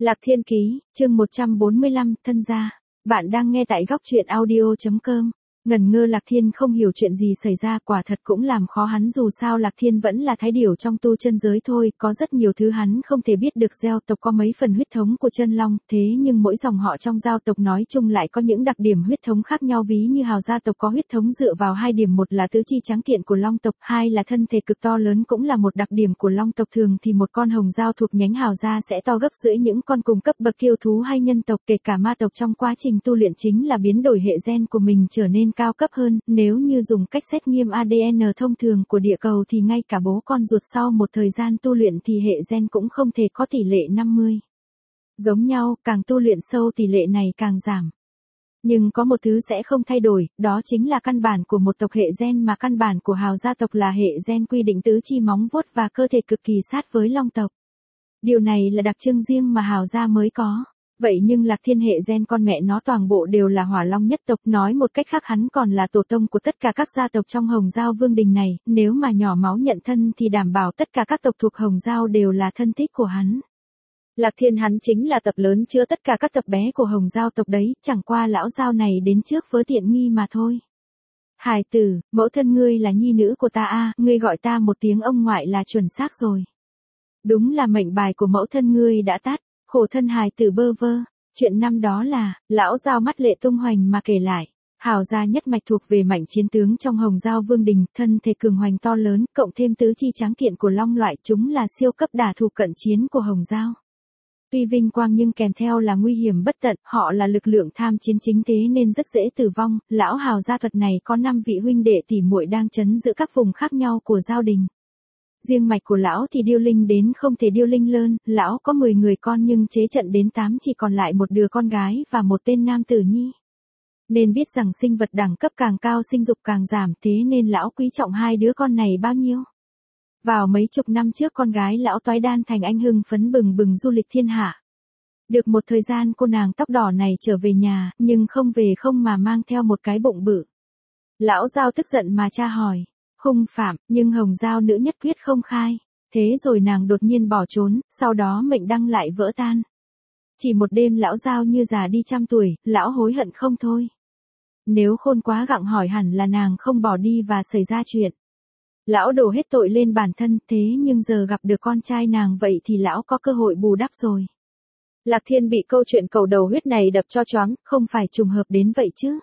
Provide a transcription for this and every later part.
Lạc Thiên Ký, chương 145, thân gia. Bạn đang nghe tại góc truyện audio.com. Ngần ngơ Lạc Thiên không hiểu chuyện gì xảy ra, quả thật cũng làm khó hắn, dù sao Lạc Thiên vẫn là thái điểu trong tu chân giới thôi, có rất nhiều thứ hắn không thể biết được. Gieo tộc có mấy phần huyết thống của chân long, thế nhưng mỗi dòng họ trong giao tộc nói chung lại có những đặc điểm huyết thống khác nhau, ví như Hào gia tộc có huyết thống dựa vào hai điểm, một là tứ chi trắng kiện của long tộc, hai là thân thể cực to lớn cũng là một đặc điểm của long tộc. Thường thì một con hồng dao thuộc nhánh Hào gia sẽ to gấp rưỡi những con cùng cấp bậc kiêu thú hay nhân tộc, kể cả ma tộc. Trong quá trình tu luyện chính là biến đổi hệ gen của mình trở nên cao cấp hơn, nếu như dùng cách xét nghiệm ADN thông thường của địa cầu thì ngay cả bố con ruột sau một thời gian tu luyện thì hệ gen cũng không thể có tỷ lệ 50. Giống nhau, càng tu luyện sâu tỷ lệ này càng giảm. Nhưng có một thứ sẽ không thay đổi, đó chính là căn bản của một tộc hệ gen, mà căn bản của Hào gia tộc là hệ gen quy định tứ chi móng vuốt và cơ thể cực kỳ sát với long tộc. Điều này là đặc trưng riêng mà Hào gia mới có. Vậy nhưng Lạc Thiên hệ gen con mẹ nó toàn bộ đều là hỏa long nhất tộc, nói một cách khác hắn còn là tổ tông của tất cả các gia tộc trong Hồng Giao Vương đình này, nếu mà nhỏ máu nhận thân thì đảm bảo tất cả các tộc thuộc Hồng Giao đều là thân thích của hắn. Lạc Thiên hắn chính là tập lớn chứa tất cả các tập bé của Hồng Giao tộc đấy, chẳng qua lão Giao này đến trước với tiện nghi mà thôi. Hài tử, mẫu thân ngươi là nhi nữ của ta a, ngươi gọi ta một tiếng ông ngoại là chuẩn xác rồi. Đúng là mệnh bài của mẫu thân ngươi đã tắt. Khổ thân hài tử bơ vơ, chuyện năm đó là, lão Giao mắt lệ tung hoành mà kể lại. Hào gia nhất mạch thuộc về mảnh chiến tướng trong Hồng Giao Vương đình, thân thể cường hoành to lớn, cộng thêm tứ chi tráng kiện của long loại, chúng là siêu cấp đả thủ cận chiến của Hồng Giao. Tuy vinh quang nhưng kèm theo là nguy hiểm bất tận, họ là lực lượng tham chiến chính thế nên rất dễ tử vong. Lão Hào gia thuật này có 5 vị huynh đệ tỷ muội đang trấn giữ các vùng khác nhau của Giao đình. Riêng mạch của lão thì điêu linh đến không thể điêu linh lơn, lão có 10 người con nhưng chế trận đến 8 chỉ còn lại một đứa con gái và một tên nam tử nhi. Nên biết rằng sinh vật đẳng cấp càng cao sinh dục càng giảm, thế nên lão quý trọng hai đứa con này bao nhiêu. Vào mấy chục năm trước con gái lão toái đan thành anh hưng phấn bừng bừng du lịch thiên hạ. Được một thời gian cô nàng tóc đỏ này trở về nhà, nhưng không về không mà mang theo một cái bụng bự. Lão Giao tức giận mà tra hỏi. Hung phạm, nhưng Hồng Giao nữ nhất quyết không khai. Thế rồi nàng đột nhiên bỏ trốn, sau đó mệnh đăng lại vỡ tan. Chỉ một đêm lão Giao như già đi 100 tuổi, lão hối hận không thôi. Nếu khôn quá gặng hỏi hẳn là nàng không bỏ đi và xảy ra chuyện. Lão đổ hết tội lên bản thân, thế nhưng giờ gặp được con trai nàng vậy thì lão có cơ hội bù đắp rồi. Lạc Thiên bị câu chuyện cầu đầu huyết này đập cho choáng, không phải trùng hợp đến vậy chứ.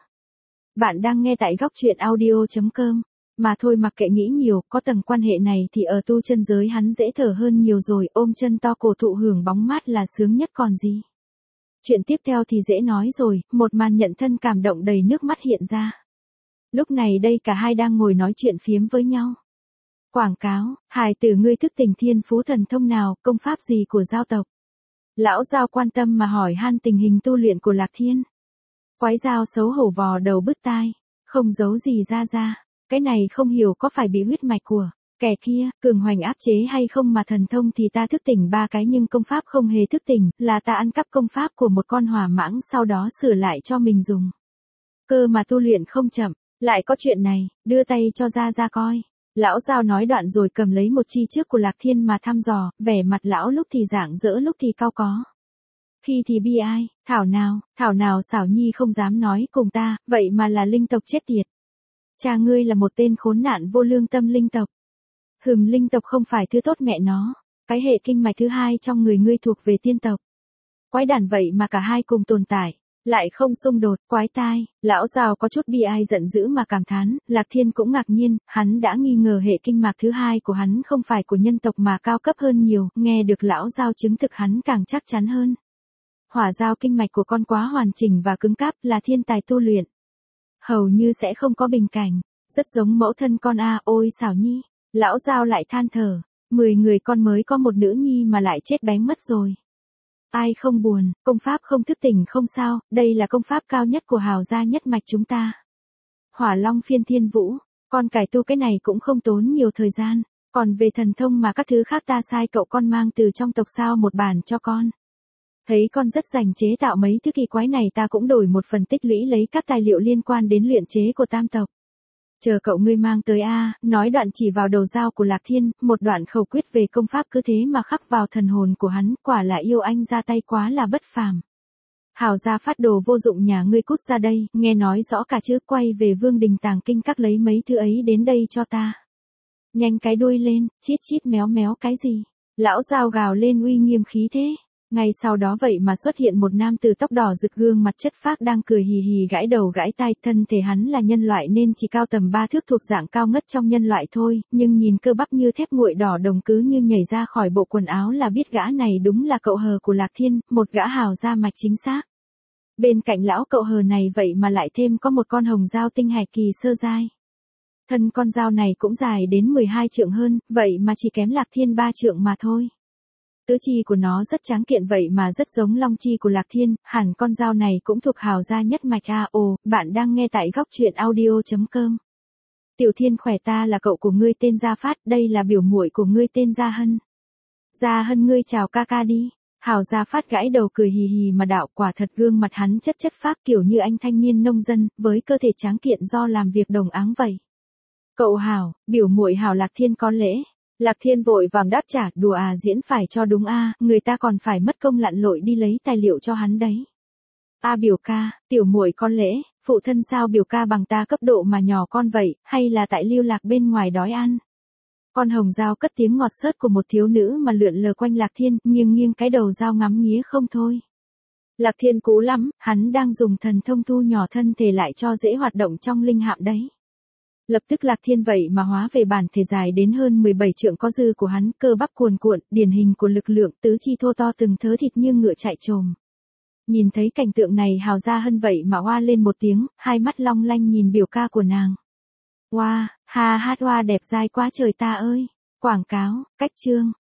Bạn đang nghe tại góc truyện audio.com. Mà thôi mặc kệ nghĩ nhiều, có tầng quan hệ này thì ở tu chân giới hắn dễ thở hơn nhiều rồi, ôm chân to cổ thụ hưởng bóng mát là sướng nhất còn gì. Chuyện tiếp theo thì dễ nói rồi, một màn nhận thân cảm động đầy nước mắt hiện ra. Lúc này đây cả hai đang ngồi nói chuyện phiếm với nhau. Quảng cáo, hài tử ngươi thức tỉnh thiên phú thần thông nào, công pháp gì của giao tộc. Lão Giao quan tâm mà hỏi han tình hình tu luyện của Lạc Thiên. Quái Giao xấu hổ vò đầu bứt tai, không giấu gì ra. Cái này không hiểu có phải bị huyết mạch của kẻ kia cường hoành áp chế hay không, mà thần thông thì ta thức tỉnh 3 cái nhưng công pháp không hề thức tỉnh, là ta ăn cắp công pháp của một con hỏa mãng sau đó sửa lại cho mình dùng. Cơ mà tu luyện không chậm, lại có chuyện này, đưa tay cho ra coi. Lão Giao nói đoạn rồi cầm lấy một chi trước của Lạc Thiên mà thăm dò, vẻ mặt lão lúc thì rạng rỡ lúc thì cau có. Khi thì bi ai, thảo nào xảo nhi không dám nói cùng ta, vậy mà là linh tộc chết tiệt. Cha ngươi là một tên khốn nạn vô lương tâm linh tộc. Linh tộc không phải thứ tốt mẹ nó. Cái hệ kinh mạch thứ hai trong người ngươi thuộc về tiên tộc. Quái đản vậy mà cả hai cùng tồn tại, lại không xung đột, quái tai. Lão Giao có chút bi ai giận dữ mà cảm thán, Lạc Thiên cũng ngạc nhiên, hắn đã nghi ngờ hệ kinh mạch thứ hai của hắn không phải của nhân tộc mà cao cấp hơn nhiều, nghe được lão Giao chứng thực hắn càng chắc chắn hơn. Hỏa giao kinh mạch của con quá hoàn chỉnh và cứng cáp, là thiên tài tu luyện. Hầu như sẽ không có bình cảnh, rất giống mẫu thân con ôi xảo nhi. Lão Giao lại than thở, 10 người con mới có một nữ nhi mà lại chết bén mất rồi. Ai không buồn, công pháp không thức tỉnh không sao, đây là công pháp cao nhất của Hào gia nhất mạch chúng ta. Hỏa Long Phiên Thiên Vũ, con cải tu cái này cũng không tốn nhiều thời gian, còn về thần thông mà các thứ khác ta sai cậu con mang từ trong tộc sao một bản cho con. Thấy con rất rành chế tạo mấy thứ kỳ quái này, ta cũng đổi một phần tích lũy lấy các tài liệu liên quan đến luyện chế của tam tộc. Chờ cậu ngươi mang tới a, nói đoạn chỉ vào đầu dao của Lạc Thiên, một đoạn khẩu quyết về công pháp cứ thế mà khắc vào thần hồn của hắn, quả là yêu anh ra tay quá là bất phàm. Hảo gia phát đồ vô dụng nhà ngươi cút ra đây, nghe nói rõ cả chữ, quay về Vương Đình Tàng Kinh các lấy mấy thứ ấy đến đây cho ta. Nhanh cái đuôi lên, chít chít méo méo cái gì? Lão dao gào lên uy nghiêm khí thế. Ngay sau đó vậy mà xuất hiện một nam tử tóc đỏ rực, gương mặt chất phác đang cười hì hì gãi đầu gãi tai. Thân thể hắn là nhân loại nên chỉ cao tầm 3 thước, thuộc dạng cao ngất trong nhân loại thôi, nhưng nhìn cơ bắp như thép nguội đỏ đồng cứ như nhảy ra khỏi bộ quần áo là biết gã này đúng là cậu hờ của Lạc Thiên, một gã hào gia mạch chính xác. Bên cạnh lão cậu hờ này vậy mà lại thêm có một con hồng dao tinh hạch kỳ sơ giai. Thân con dao này cũng dài đến 12 trượng hơn, vậy mà chỉ kém Lạc Thiên 3 trượng mà thôi. Tứ chi của nó rất tráng kiện vậy mà rất giống long chi của Lạc Thiên, hẳn con dao này cũng thuộc hào gia nhất mạch a. Ồ, bạn đang nghe tại góc truyện audio.com. Tiểu Thiên khỏe, ta là cậu của ngươi tên Gia Phát, đây là biểu muội của ngươi tên Gia Hân. Gia Hân ngươi chào ca ca đi. Hào Gia Phát gãi đầu cười hì hì mà đạo, quả thật gương mặt hắn chất phác kiểu như anh thanh niên nông dân, với cơ thể tráng kiện do làm việc đồng áng vậy. Cậu Hào, biểu muội Hào Lạc Thiên có lễ. Lạc Thiên vội vàng đáp trả, đùa à, diễn phải cho đúng a, người ta còn phải mất công lặn lội đi lấy tài liệu cho hắn đấy. A biểu ca, tiểu muội con lễ, phụ thân sao biểu ca bằng ta cấp độ mà nhỏ con vậy, hay là tại lưu lạc bên ngoài đói ăn. Con hồng dao cất tiếng ngọt xớt của một thiếu nữ mà lượn lờ quanh Lạc Thiên, nghiêng nghiêng cái đầu dao ngắm nghía không thôi. Lạc Thiên cú lắm, hắn đang dùng thần thông thu nhỏ thân thể lại cho dễ hoạt động trong linh hạm đấy. Lập tức Lạc Thiên vậy mà hóa về bản thể dài đến hơn 17 trượng có dư của hắn, cơ bắp cuồn cuộn, điển hình của lực lượng, tứ chi thô to từng thớ thịt như ngựa chạy trồm. Nhìn thấy cảnh tượng này Hào Gia Hân vậy mà oa lên một tiếng, hai mắt long lanh nhìn biểu ca của nàng. Oa, ha hát oa đẹp dai quá trời ta ơi. Quảng cáo, cách chương.